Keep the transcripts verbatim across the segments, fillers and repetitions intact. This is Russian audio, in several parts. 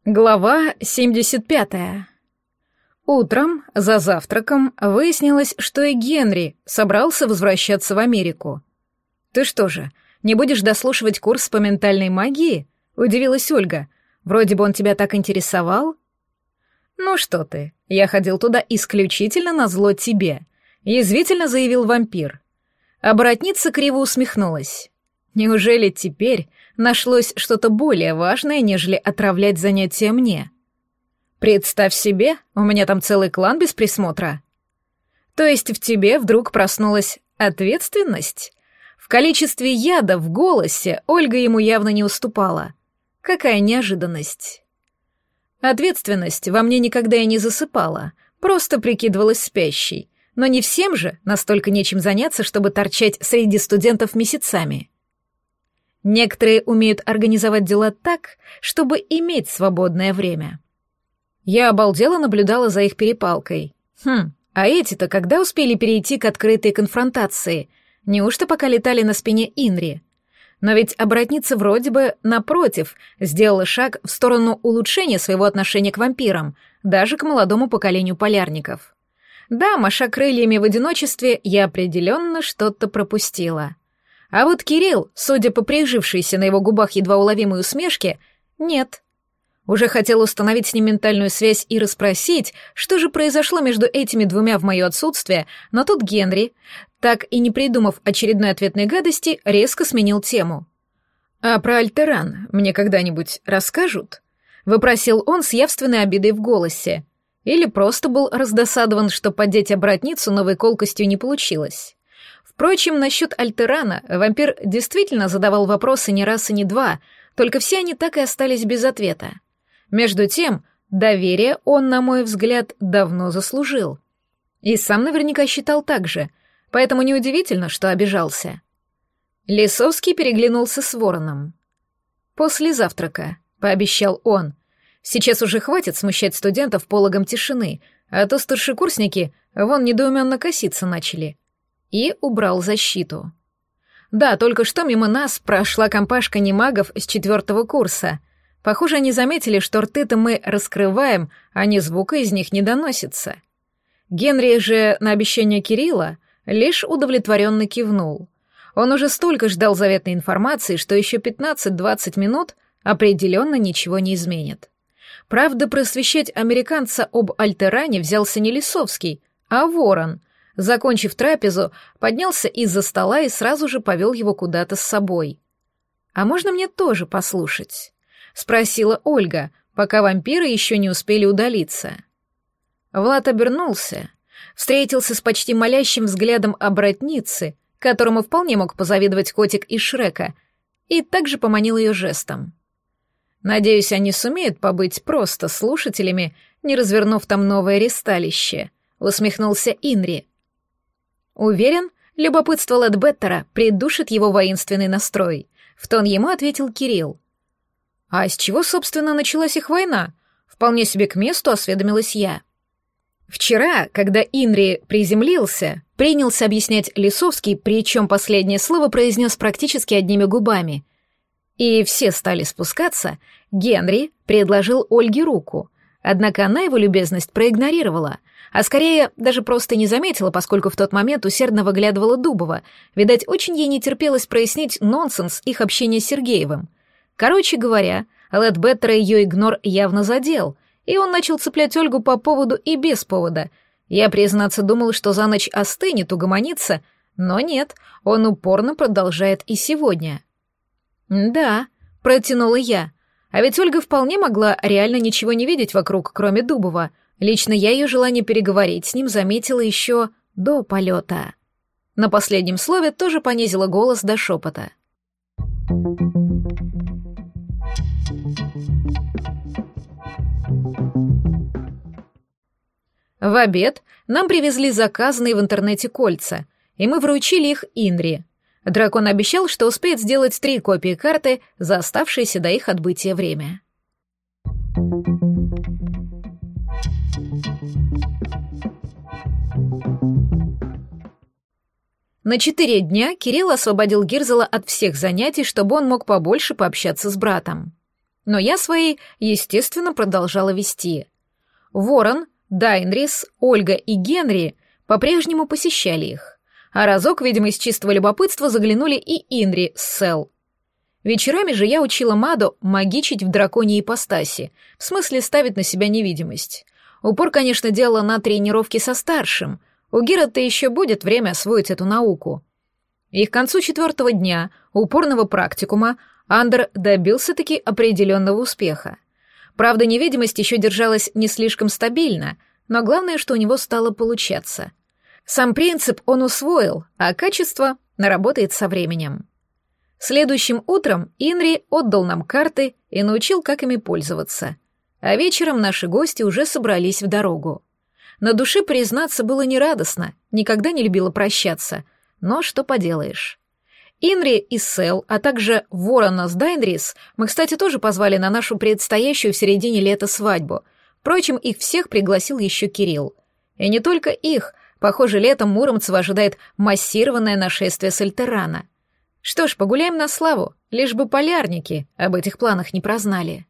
Глава семьдесят пятая. Утром, за завтраком, выяснилось, что и Генри собрался возвращаться в Америку. «Ты что же, не будешь дослушивать курс по ментальной магии?» — удивилась Ольга. «Вроде бы он тебя так интересовал». «Ну что ты, я ходил туда исключительно назло тебе», — язвительно заявил вампир. Оборотница криво усмехнулась. «Неужели теперь нашлось что-то более важное, нежели отравлять занятия мне? Представь себе, у меня там целый клан без присмотра. То есть в тебе вдруг проснулась ответственность?» В количестве яда в голосе Ольга ему явно не уступала. Какая неожиданность. Ответственность во мне никогда и не засыпала, просто прикидывалась спящей. Но не всем же настолько нечем заняться, чтобы торчать среди студентов месяцами. Некоторые умеют организовать дела так, чтобы иметь свободное время. Я обалдела наблюдала за их перепалкой. Хм, а эти-то когда успели перейти к открытой конфронтации? Неужто пока летали на спине Инри? Но ведь оборотница вроде бы, напротив, сделала шаг в сторону улучшения своего отношения к вампирам, даже к молодому поколению полярников. Да, маша крыльями в одиночестве, я определенно что-то пропустила. А вот Кирилл, судя по прижившейся на его губах едва уловимой усмешке, нет. Уже хотел установить с ним ментальную связь и расспросить, что же произошло между этими двумя в мое отсутствие, но тут Генри, так и не придумав очередной ответной гадости, резко сменил тему. «А про Альтеран мне когда-нибудь расскажут?» — вопросил он с явственной обидой в голосе. Или просто был раздосадован, что поддеть оборотницу новой колкостью не получилось. Впрочем, насчет Альтерана вампир действительно задавал вопросы не раз и не два, только все они так и остались без ответа. Между тем, доверие он, на мой взгляд, давно заслужил. И сам наверняка считал так же, поэтому неудивительно, что обижался. Лисовский переглянулся с Вороном. «После завтрака», — пообещал он. «Сейчас уже хватит смущать студентов пологом тишины, а то старшекурсники вон недоуменно коситься начали». И убрал защиту. Да, только что мимо нас прошла компашка немагов с четвертого курса. Похоже, они заметили, что рты-то мы раскрываем, а ни звука из них не доносится. Генри же на обещание Кирилла лишь удовлетворенно кивнул. Он уже столько ждал заветной информации, что еще пятнадцать-двадцать минут определенно ничего не изменит. Правда, просвещать американца об Альтеране взялся не Лисовский, а Ворон. Закончив трапезу, поднялся из-за стола и сразу же повел его куда-то с собой. «А можно мне тоже послушать?» — спросила Ольга, пока вампиры еще не успели удалиться. Влад обернулся, встретился с почти молящим взглядом оборотницы, которому вполне мог позавидовать котик из Шрека, и также поманил ее жестом. «Надеюсь, они сумеют побыть просто слушателями, не развернув там новое ристалище», — усмехнулся Инри. «Уверен, любопытство Лэдбеттера придушит его воинственный настрой», — в тон ему ответил Кирилл. «А с чего, собственно, началась их война?» — вполне себе к месту осведомилась я. Вчера, когда Инри приземлился, принялся объяснять Лисовский, причем последнее слово произнес практически одними губами. И все стали спускаться, Генри предложил Ольге руку, однако она его любезность проигнорировала, а скорее даже просто не заметила, поскольку в тот момент усердно выглядывала Дубова. Видать, очень ей не терпелось прояснить нонсенс их общения с Сергеевым. Короче говоря, Лэдбеттера ее игнор явно задел, и он начал цеплять Ольгу по поводу и без повода. Я, признаться, думала, что за ночь остынет, угомонится, но нет, он упорно продолжает и сегодня. «Да», — протянула я, а ведь Ольга вполне могла реально ничего не видеть вокруг, кроме Дубова. Лично я ее желание переговорить с ним заметила еще до полета. На последнем слове тоже понизила голос до шепота. В обед нам привезли заказанные в интернете кольца, и мы вручили их Инри. Дракон обещал, что успеет сделать три копии карты за оставшееся до их отбытия время. На четыре дня Кирилл освободил Гирзела от всех занятий, чтобы он мог побольше пообщаться с братом. Но я свои, естественно, продолжала вести. Ворон, Дайнрис, Ольга и Генри по-прежнему посещали их, а разок, видимо, из чистого любопытства заглянули и Инри с Сэл. Вечерами же я учила Маду магичить в драконьей ипостаси, в смысле ставить на себя невидимость. Упор, конечно, делала на тренировки со старшим. У Герата еще будет время освоить эту науку. И к концу четвертого дня упорного практикума Андер добился-таки определенного успеха. Правда, невидимость еще держалась не слишком стабильно, но главное, что у него стало получаться. Сам принцип он усвоил, а качество наработает со временем. Следующим утром Инри отдал нам карты и научил, как ими пользоваться. А вечером наши гости уже собрались в дорогу. На душе, признаться, было нерадостно, никогда не любила прощаться, но что поделаешь. Инри и Сэл, а также Ворона с Дайнрис мы, кстати, тоже позвали на нашу предстоящую в середине лета свадьбу. Впрочем, их всех пригласил еще Кирилл. И не только их, похоже, летом Муромцева ожидает массированное нашествие Сальтерана. Что ж, погуляем на славу, лишь бы полярники об этих планах не прознали.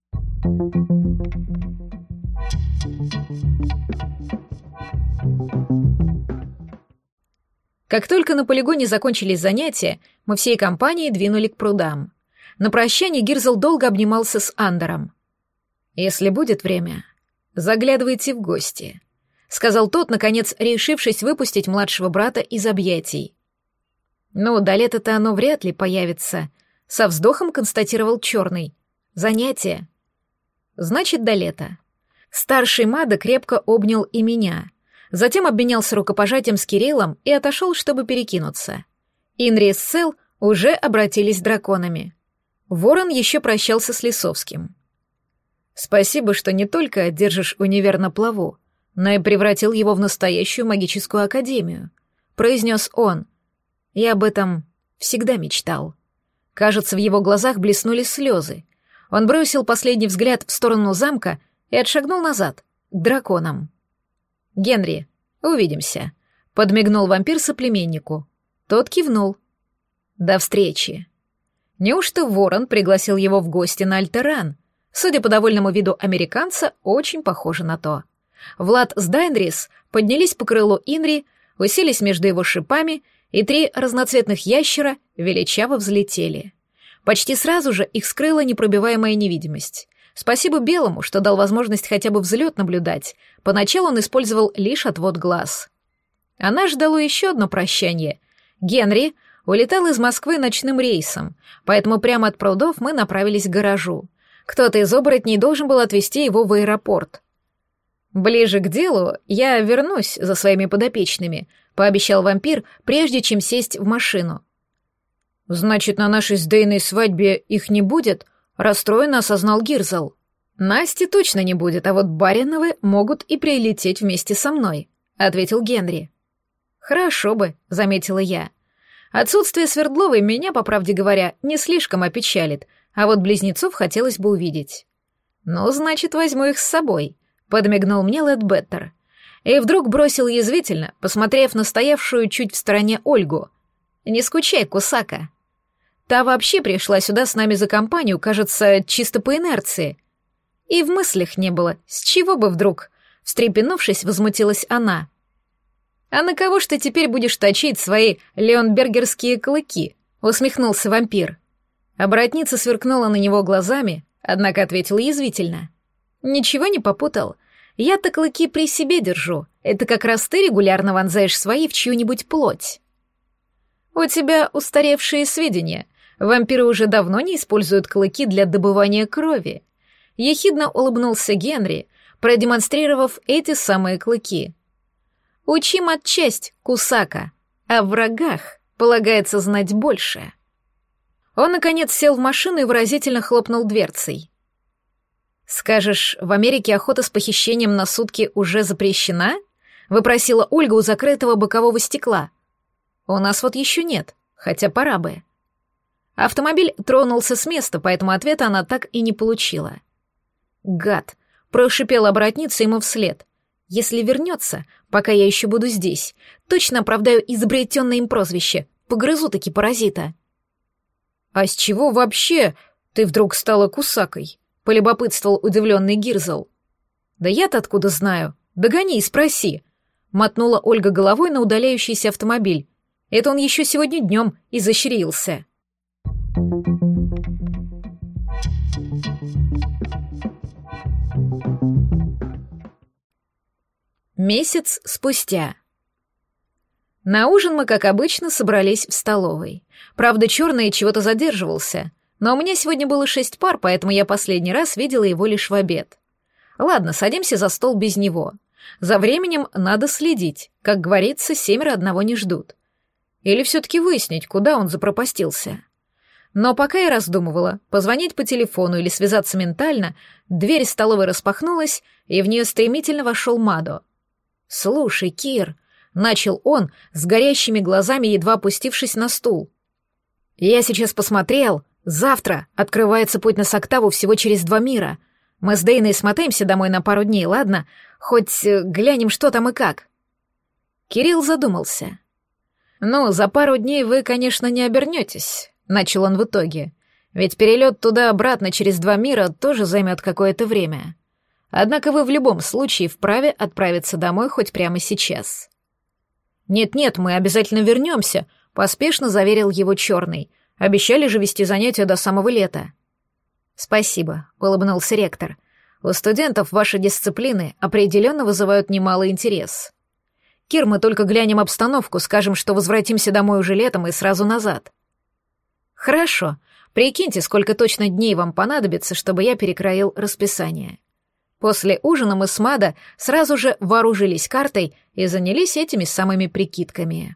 Как только на полигоне закончились занятия, мы всей компанией двинули к прудам. На прощание Гирзл долго обнимался с Андером. «Если будет время, заглядывайте в гости», — сказал тот, наконец решившись выпустить младшего брата из объятий. «Ну, до лета-то оно вряд ли появится», — со вздохом констатировал Черный. «Занятие». «Значит, до лета». Старший Мада крепко обнял и меня. Затем обменялся рукопожатием с Кириллом и отошел, чтобы перекинуться. Инри и Сэл уже обратились драконами. Ворон еще прощался с Лисовским. «Спасибо, что не только держишь универ на плаву, но и превратил его в настоящую магическую академию», — произнес он. Я об этом всегда мечтал. Кажется, в его глазах блеснули слезы. Он бросил последний взгляд в сторону замка и отшагнул назад, к драконам. «Генри, увидимся», — подмигнул вампир соплеменнику. Тот кивнул. «До встречи». Неужто Ворон пригласил его в гости на Альтеран? Судя по довольному виду американца, очень похоже на то. Влад с Дайнрис поднялись по крылу Инри, уселись между его шипами, и три разноцветных ящера величаво взлетели. Почти сразу же их скрыла непробиваемая невидимость. Спасибо Белому, что дал возможность хотя бы взлет наблюдать. Поначалу он использовал лишь отвод глаз. А нас ждало еще одно прощание. Генри улетал из Москвы ночным рейсом, поэтому прямо от прудов мы направились к гаражу. Кто-то из оборотней должен был отвезти его в аэропорт. «Ближе к делу я вернусь за своими подопечными», — пообещал вампир, прежде чем сесть в машину. «Значит, на нашей с Дейной свадьбе их не будет?» — расстроенно осознал Гирзл. «Насти точно не будет, а вот Бариновы могут и прилететь вместе со мной», — ответил Генри. «Хорошо бы», — заметила я. «Отсутствие Свердловой меня, по правде говоря, не слишком опечалит, а вот близнецов хотелось бы увидеть». «Ну, значит, возьму их с собой», — подмигнул мне Лэдбеттер. И вдруг бросил язвительно, посмотрев на стоявшую чуть в стороне Ольгу. «Не скучай, Кусака». Та вообще пришла сюда с нами за компанию, кажется, чисто по инерции. И в мыслях не было, с чего бы вдруг. Встрепенувшись, возмутилась она. «А на кого ж ты теперь будешь точить свои леонбергерские клыки?» — усмехнулся вампир. Оборотница сверкнула на него глазами, однако ответила язвительно. «Ничего не попутал. Я-то клыки при себе держу. Это как раз ты регулярно вонзаешь свои в чью-нибудь плоть». «У тебя устаревшие сведения. Вампиры уже давно не используют клыки для добывания крови». Ехидно улыбнулся Генри, продемонстрировав эти самые клыки. «Учим отчасть, Кусака, а в врагах полагается знать больше». Он, наконец, сел в машину и выразительно хлопнул дверцей. «Скажешь, в Америке охота с похищением на сутки уже запрещена?» — выпросила Ольга у закрытого бокового стекла. «У нас вот еще нет, хотя пора бы». Автомобиль тронулся с места, поэтому ответа она так и не получила. «Гад!» — прошипела оборотница ему вслед. «Если вернется, пока я еще буду здесь, точно оправдаю изобретенное им прозвище, погрызу-таки паразита». «А с чего вообще?» «Ты вдруг стала кусакой», — полюбопытствовал удивленный Гирзл. «Да я-то откуда знаю? Догони и спроси», — мотнула Ольга головой на удаляющийся автомобиль. «Это он еще сегодня днем изощрился». Месяц спустя. На ужин мы, как обычно, собрались в столовой. Правда, черный чего-то задерживался, но у меня сегодня было шесть пар, поэтому я последний раз видела его лишь в обед. Ладно, садимся за стол без него. За временем надо следить, как говорится, семеро одного не ждут. Или все-таки выяснить, куда он запропастился. Но пока я раздумывала, позвонить по телефону или связаться ментально, дверь столовой распахнулась, и в нее стремительно вошел Мадо. «Слушай, Кир», — начал он, с горящими глазами, едва опустившись на стул. «Я сейчас посмотрел. Завтра открывается путь на Соктаву всего через два мира. Мы с Дейной смотаемся домой на пару дней, ладно? Хоть э, глянем, что там и как». Кирилл задумался. «Ну, за пару дней вы, конечно, не обернетесь», — начал он в итоге. «Ведь перелет туда-обратно через два мира тоже займет какое-то время. Однако вы в любом случае вправе отправиться домой хоть прямо сейчас». «Нет-нет, мы обязательно вернемся», — поспешно заверил его Черный. «Обещали же вести занятия до самого лета». «Спасибо», — улыбнулся ректор. «У студентов ваши дисциплины определенно вызывают немалый интерес. Кир, мы только глянем обстановку, скажем, что возвратимся домой уже летом и сразу назад». «Хорошо. Прикиньте, сколько точно дней вам понадобится, чтобы я перекроил расписание». После ужина мы с Мадо сразу же вооружились картой и занялись этими самыми прикидками.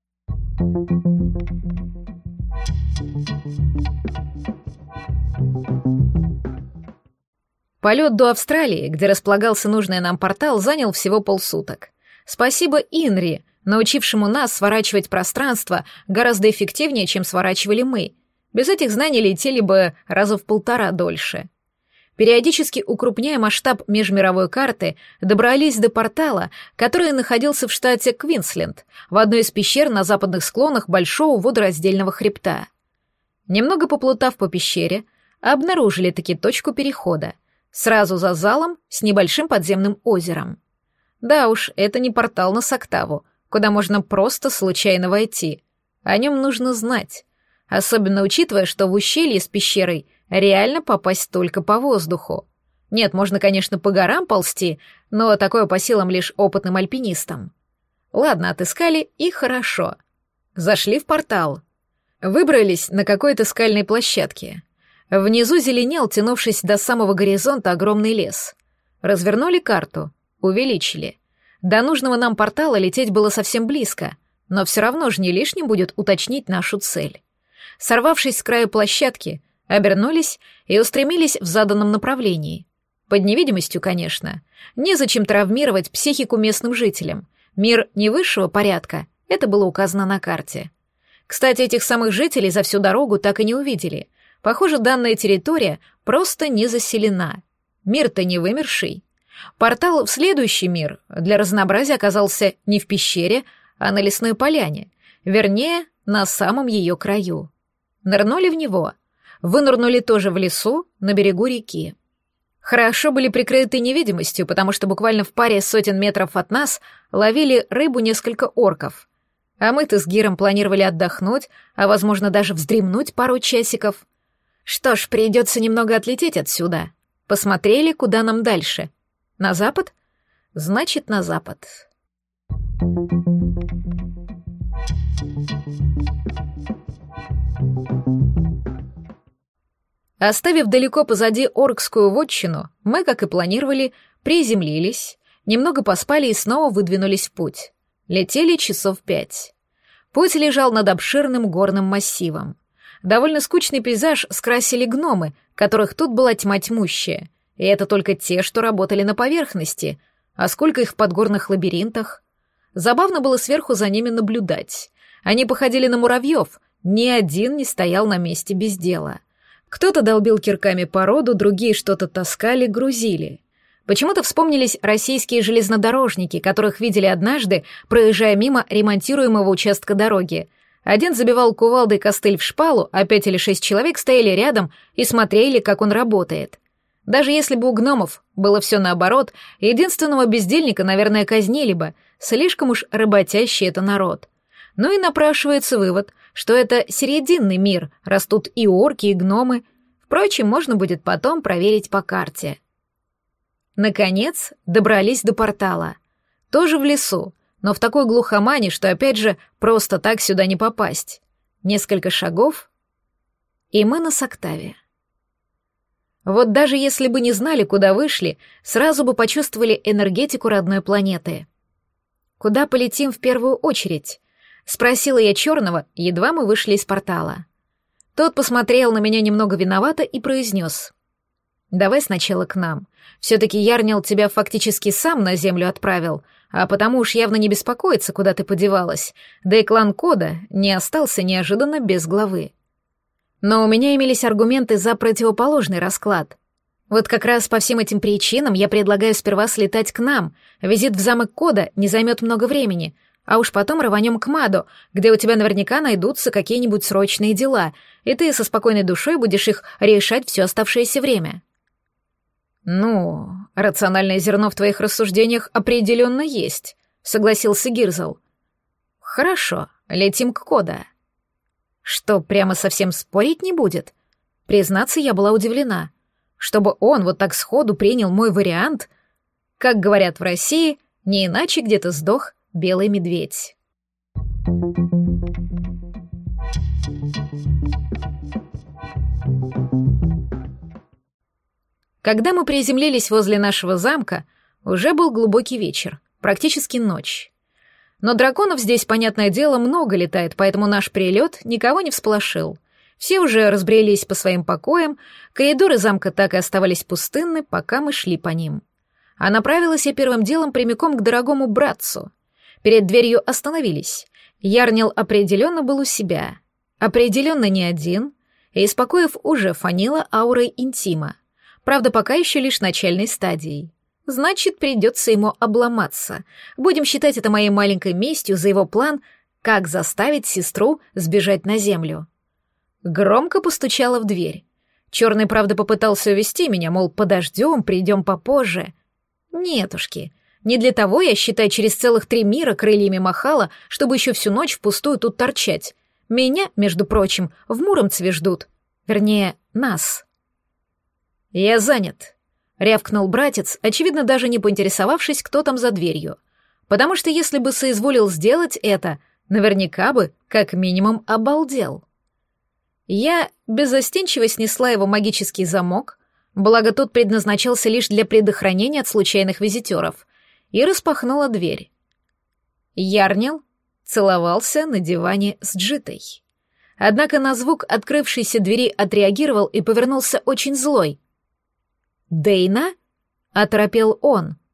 Полет до Австралии, где располагался нужный нам портал, занял всего полсуток. Спасибо Инри, научившему нас сворачивать пространство гораздо эффективнее, чем сворачивали мы. Без этих знаний летели бы раза в полтора дольше. Периодически укрупняя масштаб межмировой карты, добрались до портала, который находился в штате Квинсленд, в одной из пещер на западных склонах большого водораздельного хребта. Немного поплутав по пещере, обнаружили таки точку перехода, сразу за залом с небольшим подземным озером. Да уж, это не портал на Соктаву, куда можно просто случайно войти. О нем нужно знать, особенно учитывая, что в ущелье с пещерой реально попасть только по воздуху. Нет, можно, конечно, по горам ползти, но такое по силам лишь опытным альпинистам. Ладно, отыскали, и хорошо. Зашли в портал. Выбрались на какой-то скальной площадке. Внизу зеленел, тянувшись до самого горизонта, огромный лес. Развернули карту, увеличили. До нужного нам портала лететь было совсем близко, но все равно же не лишним будет уточнить нашу цель. Сорвавшись с края площадки, обернулись и устремились в заданном направлении. Под невидимостью, конечно. Незачем травмировать психику местным жителям. Мир не высшего порядка, это было указано на карте. Кстати, этих самых жителей за всю дорогу так и не увидели. Похоже, данная территория просто не заселена. Мир-то не вымерший. Портал в следующий мир для разнообразия оказался не в пещере, а на лесной поляне. Вернее, на самом ее краю. Нырнули в него. Вынырнули тоже в лесу, на берегу реки. Хорошо были прикрыты невидимостью, потому что буквально в паре сотен метров от нас ловили рыбу несколько орков. А мы-то с Гиром планировали отдохнуть, а, возможно, даже вздремнуть пару часиков. Что ж, придется немного отлететь отсюда. Посмотрели, куда нам дальше. На запад? Значит, на запад. Оставив далеко позади оркскую вотчину, мы, как и планировали, приземлились, немного поспали и снова выдвинулись в путь. Летели часов пять. Путь лежал над обширным горным массивом. Довольно скучный пейзаж скрасили гномы, которых тут была тьма тьмущая. И это только те, что работали на поверхности. А сколько их в подгорных лабиринтах? Забавно было сверху за ними наблюдать. Они походили на муравьев, ни один не стоял на месте без дела. Кто-то долбил кирками породу, другие что-то таскали, грузили. Почему-то вспомнились российские железнодорожники, которых видели однажды, проезжая мимо ремонтируемого участка дороги. Один забивал кувалдой костыль в шпалу, а пять или шесть человек стояли рядом и смотрели, как он работает. Даже если бы у гномов было все наоборот, единственного бездельника, наверное, казнили бы, слишком уж работящий это народ. Ну и напрашивается вывод, что это серединный мир, растут и орки, и гномы. Впрочем, можно будет потом проверить по карте. Наконец, добрались до портала. Тоже в лесу, но в такой глухомане, что, опять же, просто так сюда не попасть. Несколько шагов, и мы на Соктаве. Вот даже если бы не знали, куда вышли, сразу бы почувствовали энергетику родной планеты. «Куда полетим в первую очередь?» — спросила я Черного, едва мы вышли из портала. Тот посмотрел на меня немного виновато и произнес: «Давай сначала к нам. Все-таки Ярнил тебя фактически сам на землю отправил, а потому уж явно не беспокоится, куда ты подевалась, да и клан Кода не остался неожиданно без главы. Но у меня имелись аргументы за противоположный расклад. Вот как раз по всем этим причинам я предлагаю сперва слетать к нам. Визит в замок Кода не займет много времени, а уж потом рванем к Маду, где у тебя наверняка найдутся какие-нибудь срочные дела, и ты со спокойной душой будешь их решать все оставшееся время». «Ну, рациональное зерно в твоих рассуждениях определенно есть», — согласился Гирзл. «Хорошо, летим к Кода». Что, прямо совсем спорить не будет? Признаться, я была удивлена. Чтобы он вот так сходу принял мой вариант, как говорят в России, не иначе где-то сдох белый медведь. Когда мы приземлились возле нашего замка, уже был глубокий вечер, практически ночь. Но драконов здесь, понятное дело, много летает, поэтому наш прилет никого не всполошил. Все уже разбрелись по своим покоям, коридоры замка так и оставались пустынны, пока мы шли по ним. А направилась я первым делом прямиком к дорогому братцу. Перед дверью остановились. Ярнил определенно был у себя. Определенно не один, и из покоев уже фанило аурой интима. Правда, пока еще лишь начальной стадией. Значит, придется ему обломаться. Будем считать это моей маленькой местью за его план, как заставить сестру сбежать на землю. Громко постучала в дверь. Черный, правда, попытался увести меня, мол, подождем, придем попозже. Нетушки, не для того я, считай, через целых три мира крыльями махала, чтобы еще всю ночь впустую тут торчать. Меня, между прочим, в Муромцеве ждут. Вернее, нас. «Я занят», — рявкнул братец, очевидно, даже не поинтересовавшись, кто там за дверью. Потому что если бы соизволил сделать это, наверняка бы, как минимум, обалдел. Я беззастенчиво снесла его магический замок, благо тот предназначался лишь для предохранения от случайных визитеров, и распахнула дверь. Ярнил целовался на диване с Джитой. Однако на звук открывшейся двери отреагировал и повернулся очень злой. «Дейна?» — оторопел он.